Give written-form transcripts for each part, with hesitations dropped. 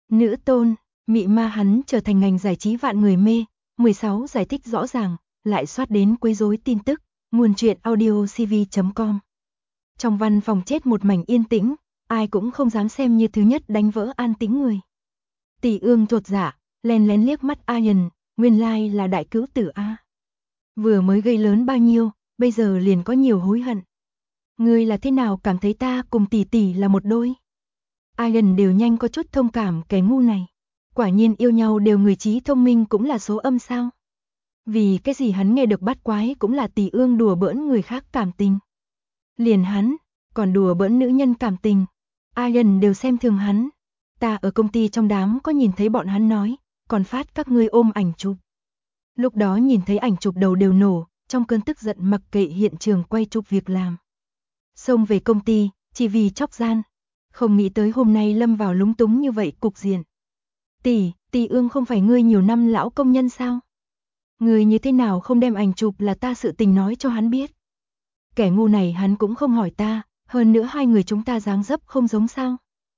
Nữ tôn, mị ma hắn trở thành ngành giải trí vạn người mê. 16 giải thích rõ ràng, lại soát đến quấy rối tin tức. Nguồn truyện audiocv.com. Trong văn phòng chết một mảnh yên tĩnh, ai cũng không dám xem như thứ nhất đánh vỡ an tĩnh người. Tỷ Ương chột dạ, lén lén liếc mắt Ian, nguyên lai là đại cứu tử a. Vừa mới gây lớn bao nhiêu, bây giờ liền có nhiều hối hận. Ngươi là thế nào cảm thấy ta cùng tỷ tỷ là một đôi? Ian đều nhanh có chút thông cảm cái ngu này. Quả nhiên yêu nhau đều người trí thông minh cũng là số âm sao? Vì cái gì hắn nghe được bắt quái cũng là Tỷ Ương đùa bỡn người khác cảm tình. Liền hắn, còn đùa bỡn nữ nhân cảm tình. Ian đều xem thường hắn. Ta ở công ty trong đám có nhìn thấy bọn hắn nói, còn phát các ngươi ôm ảnh chụp. Lúc đó nhìn thấy ảnh chụp đầu đều nổ, trong cơn tức giận mặc kệ hiện trường quay chụp việc làm. Xông về công ty, chỉ vì chóc gian. Không nghĩ tới hôm nay lâm vào lúng túng như vậy cục diện. Tỷ Ương không phải ngươi nhiều năm lão công nhân sao? Ngươi như thế nào không đem ảnh chụp là ta sự tình nói cho hắn biết? Kẻ ngu này hắn cũng không hỏi ta, hơn nữa hai người chúng ta dáng dấp không giống sao?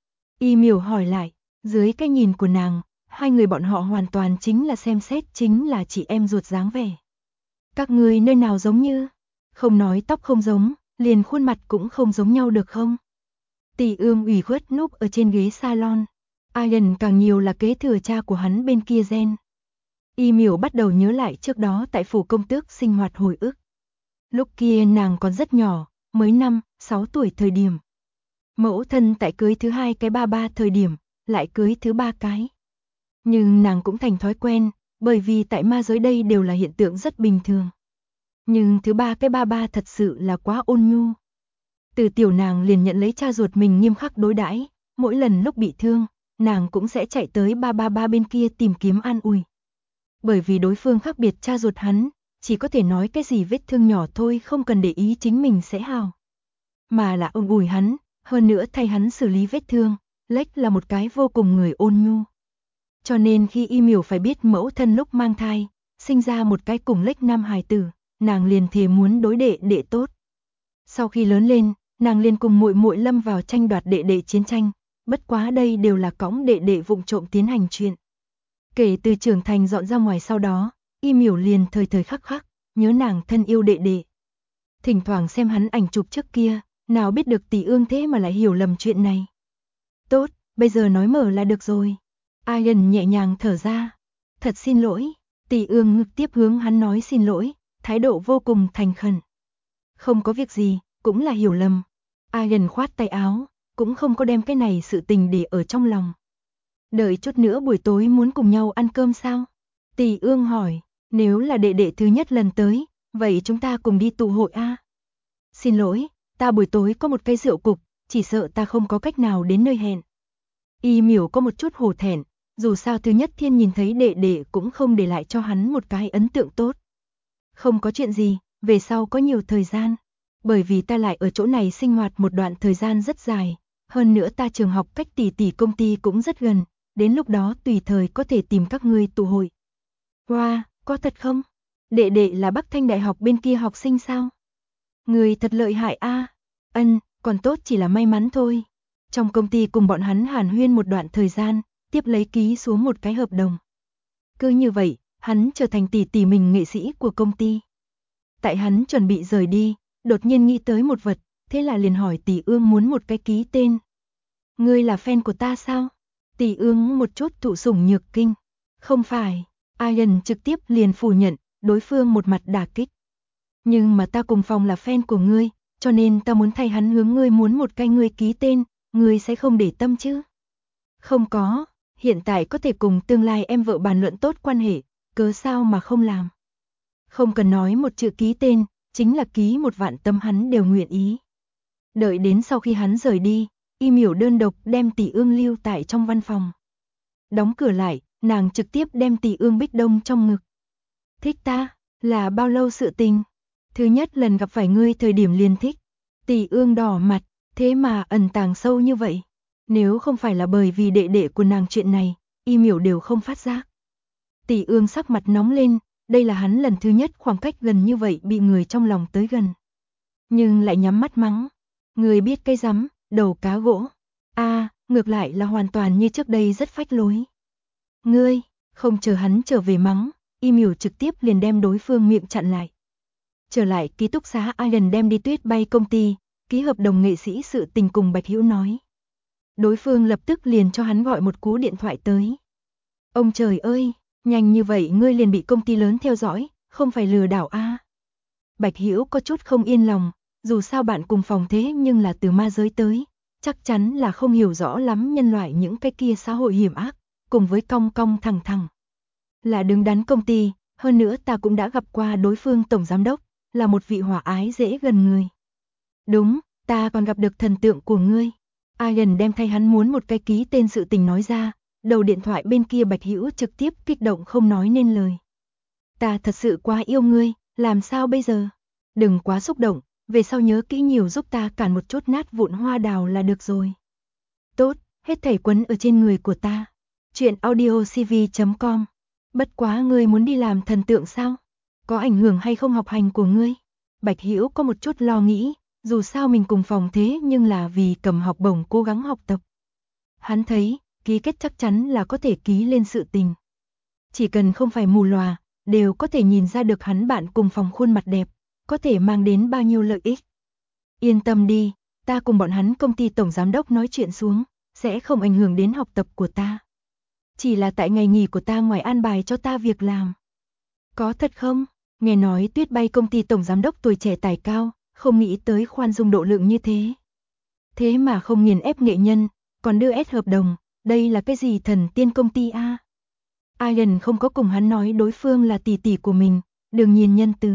Y Miểu hỏi lại, dưới cái nhìn của nàng, hai người bọn họ hoàn toàn chính là xem xét chính là chị em ruột dáng vẻ. Các ngươi nơi nào giống như? Không nói tóc không giống, liền khuôn mặt cũng không giống nhau được không? Tỷ Ương ủy khuất núp ở trên ghế salon. Ian càng nhiều là kế thừa cha của hắn bên kia gen. Y Miểu bắt đầu nhớ lại trước đó tại phủ công tước sinh hoạt hồi ức. Lúc kia nàng còn rất nhỏ, mới 5-6 tuổi thời điểm. Mẫu thân tại cưới thứ hai cái ba thời điểm, lại cưới thứ ba cái. Nhưng nàng cũng thành thói quen, bởi vì tại ma giới đây đều là hiện tượng rất bình thường. Nhưng thứ ba cái ba thật sự là quá ôn nhu. Từ tiểu nàng liền nhận lấy cha ruột mình nghiêm khắc đối đãi, mỗi lần lúc bị thương, nàng cũng sẽ chạy tới ba bên kia tìm kiếm an ủi. Bởi vì đối phương khác biệt cha ruột hắn, chỉ có thể nói cái gì vết thương nhỏ thôi không cần để ý chính mình sẽ hào. Mà là ôm ủi hắn, hơn nữa thay hắn xử lý vết thương, Lách là một cái vô cùng người ôn nhu. Cho nên khi Y Miểu phải biết mẫu thân lúc mang thai, sinh ra một cái cùng Lách nam hài tử, nàng liền thề muốn đối đệ tốt. Sau khi lớn lên, nàng liền cùng muội muội lâm vào tranh đoạt đệ chiến tranh, bất quá đây đều là cõng đệ vụng trộm tiến hành chuyện. Kể từ trưởng thành dọn ra ngoài sau đó, Y Miểu liền thời khắc nhớ nàng thân yêu đệ. Thỉnh thoảng xem hắn ảnh chụp trước kia, nào biết được Tỷ Ương thế mà lại hiểu lầm chuyện này. Tốt, bây giờ nói mở là được rồi. Ian nhẹ nhàng thở ra. Thật xin lỗi. Tỷ Ương ngực tiếp hướng hắn nói xin lỗi, thái độ vô cùng thành khẩn. Không có việc gì, cũng là hiểu lầm. Ian khoát tay áo, cũng không có đem cái này sự tình để ở trong lòng. Đợi chút nữa buổi tối muốn cùng nhau ăn cơm sao? Tỷ Ương hỏi, nếu là đệ thứ nhất lần tới, vậy chúng ta cùng đi tụ hội a. Xin lỗi, ta buổi tối có một cái rượu cục, chỉ sợ ta không có cách nào đến nơi hẹn. Y Miểu có một chút hổ thẹn, dù sao thứ nhất thiên nhìn thấy đệ cũng không để lại cho hắn một cái ấn tượng tốt. Không có chuyện gì, về sau có nhiều thời gian. Bởi vì ta lại ở chỗ này sinh hoạt một đoạn thời gian rất dài, hơn nữa ta trường học cách tỷ công ty cũng rất gần, đến lúc đó tùy thời có thể tìm các ngươi tụ hội. Wow, có thật không? Đệ là Bắc Thanh Đại học bên kia học sinh sao? Người thật lợi hại a. Còn tốt chỉ là may mắn thôi. Trong công ty cùng bọn hắn hàn huyên một đoạn thời gian, tiếp lấy ký xuống một cái hợp đồng. Cứ như vậy, hắn trở thành tỷ mình nghệ sĩ của công ty. Tại hắn chuẩn bị rời đi, đột nhiên nghĩ tới một vật, thế là liền hỏi Tỷ Ương muốn một cái ký tên. Ngươi là fan của ta sao? Tỷ Ương một chút thụ sủng nhược kinh. Không phải, Ian trực tiếp liền phủ nhận, đối phương một mặt đả kích. Nhưng mà ta cùng phòng là fan của ngươi, cho nên ta muốn thay hắn hướng ngươi muốn một cái ngươi ký tên, ngươi sẽ không để tâm chứ? Không có, hiện tại có thể cùng tương lai em vợ bàn luận tốt quan hệ, cớ sao mà không làm? Không cần nói một chữ ký tên, chính là ký một vạn tâm hắn đều nguyện ý. Đợi đến sau khi hắn rời đi, Y Miểu đơn độc đem Tỷ Ương lưu tại trong văn phòng. Đóng cửa lại, nàng trực tiếp đem Tỷ Ương bích đông trong ngực. Thích ta, là bao lâu sự tình? Thứ nhất lần gặp phải ngươi thời điểm liền thích. Tỷ Ương đỏ mặt, thế mà ẩn tàng sâu như vậy. Nếu không phải là bởi vì đệ của nàng chuyện này, Y Miểu đều không phát giác. Tỷ Ương sắc mặt nóng lên, đây là hắn lần thứ nhất khoảng cách gần như vậy bị người trong lòng tới gần. Nhưng lại nhắm mắt mắng. Người biết cái rắm, đầu cá gỗ. ngược lại là hoàn toàn như trước đây rất phách lối. Ngươi, không chờ hắn trở về mắng, email trực tiếp liền đem đối phương miệng chặn lại. Trở lại ký túc xá, Ian đem đi Tuyết Bay công ty, ký hợp đồng nghệ sĩ sự tình cùng Bạch Hữu nói. Đối phương lập tức liền cho hắn gọi một cú điện thoại tới. Ông trời ơi, nhanh như vậy ngươi liền bị công ty lớn theo dõi, không phải lừa đảo a? Bạch Hữu có chút không yên lòng, dù sao bạn cùng phòng thế nhưng là từ ma giới tới, chắc chắn là không hiểu rõ lắm nhân loại những cái kia xã hội hiểm ác, cùng với cong cong thẳng thẳng. Là đứng đắn công ty, hơn nữa ta cũng đã gặp qua đối phương tổng giám đốc, là một vị hòa ái dễ gần người. Đúng, ta còn gặp được thần tượng của ngươi. Ian đem thay hắn muốn một cái ký tên sự tình nói ra, đầu điện thoại bên kia Bạch Hữu trực tiếp kích động không nói nên lời. Ta thật sự quá yêu ngươi, làm sao bây giờ? Đừng quá xúc động, về sau nhớ kỹ nhiều giúp ta cản một chút nát vụn hoa đào là được rồi. Tốt, hết thảy quấn ở trên người của ta. Chuyện audiocv.com. Bất quá ngươi muốn đi làm thần tượng sao? Có ảnh hưởng hay không học hành của ngươi? Bạch Hữu có một chút lo nghĩ, dù sao mình cùng phòng thế nhưng là vì cầm học bổng cố gắng học tập. Hắn thấy, ký kết chắc chắn là có thể ký lên sự tình. Chỉ cần không phải mù lòa, đều có thể nhìn ra được hắn bạn cùng phòng khuôn mặt đẹp, có thể mang đến bao nhiêu lợi ích. Yên tâm đi, ta cùng bọn hắn công ty tổng giám đốc nói chuyện xuống, sẽ không ảnh hưởng đến học tập của ta. Chỉ là tại ngày nghỉ của ta ngoài an bài cho ta việc làm. Có thật không? Nghe nói Tuyết Bay công ty tổng giám đốc tuổi trẻ tài cao, không nghĩ tới khoan dung độ lượng như thế. Thế mà không nghiền ép nghệ nhân, còn đưa ép hợp đồng, đây là cái gì thần tiên công ty a? Ian không có cùng hắn nói đối phương là tỷ tỷ của mình, đừng nhìn nhân từ.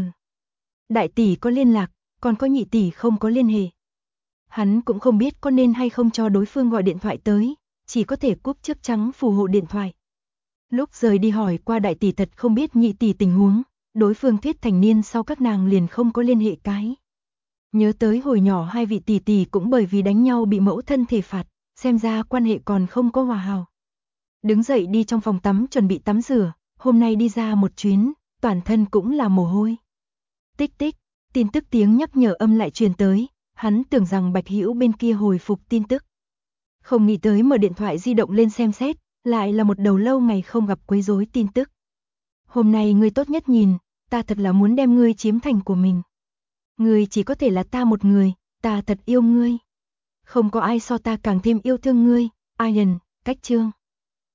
Đại tỷ có liên lạc, còn có nhị tỷ không có liên hệ. Hắn cũng không biết có nên hay không cho đối phương gọi điện thoại tới, chỉ có thể cúp trước trắng phù hộ điện thoại. Lúc rời đi hỏi qua đại tỷ thật không biết nhị tỷ tình huống, đối phương thuyết thành niên sau các nàng liền không có liên hệ cái. Nhớ tới hồi nhỏ hai vị tỷ tỷ cũng bởi vì đánh nhau bị mẫu thân thể phạt, xem ra quan hệ còn không có hòa hảo. Đứng dậy đi trong phòng tắm chuẩn bị tắm rửa, hôm nay đi ra một chuyến, toàn thân cũng là mồ hôi. Tích tích, tin tức tiếng nhắc nhở âm lại truyền tới, hắn tưởng rằng Bạch Hữu bên kia hồi phục tin tức. Không nghĩ tới mở điện thoại di động lên xem xét, lại là một đầu lâu ngày không gặp quấy rối tin tức. Hôm nay ngươi tốt nhất nhìn, ta thật là muốn đem ngươi chiếm thành của mình. Ngươi chỉ có thể là ta một người, ta thật yêu ngươi. Không có ai so ta càng thêm yêu thương ngươi, Ian, cách chương.